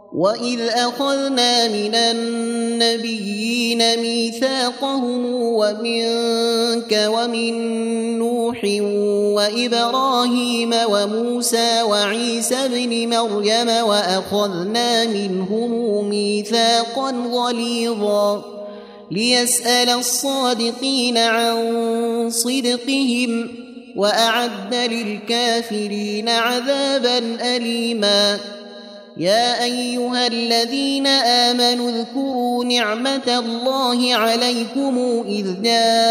وإذ أخذنا من النبيين ميثاقهم ومنك ومن نوح وإبراهيم وموسى وعيسى ابن مريم وأخذنا منهم ميثاقا غليظا ليسأل الصادقين عن صدقهم وأعد للكافرين عذابا أليما. يا أيها الذين آمنوا اذكروا نعمة الله عليكم إذ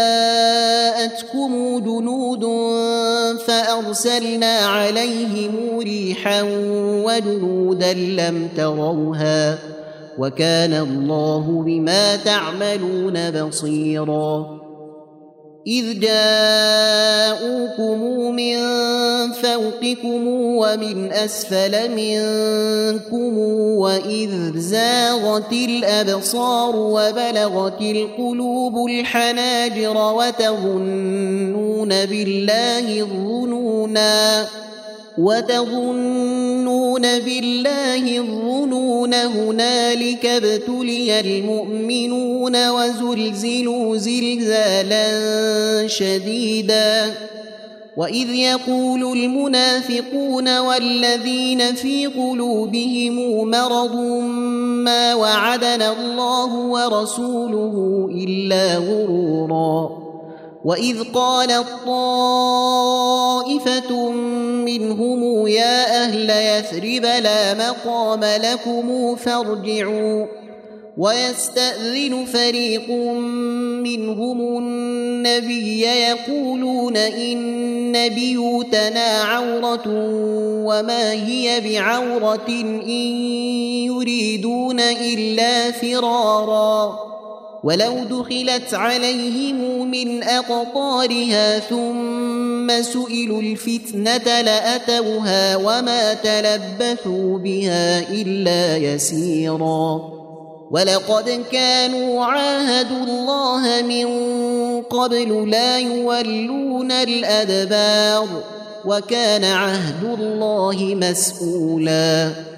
جاءتكم جنود فأرسلنا عليهم ريحا وجنودا لم تروها وكان الله بما تعملون بصيرا. إذ جاءوكم من فوقكم ومن أسفل منكم وإذ زاغت الأبصار وبلغت القلوب الحناجر وتظنون بالله الظنون هنالك ابتلي المؤمنون وزلزلوا زلزالا شديدا. وإذ يقول المنافقون والذين في قلوبهم مرض ما وعدنا الله ورسوله إلا غرورا. وإذ قالت طائفة منهم يا أهل يثرب لا مقام لكم فارجعوا ويستأذن فريق منهم النبي يقولون إن بيوتنا عورة وما هي بعورة إن يريدون إلا فرارا ولو دخلت عليهم من أقطارها ثم سئلوا الفتنة لأتوها وما تلبثوا بها إلا يسيرا. ولقد كانوا عاهدوا الله من قبل لا يولون الأدبار وكان عهد الله مسؤولا.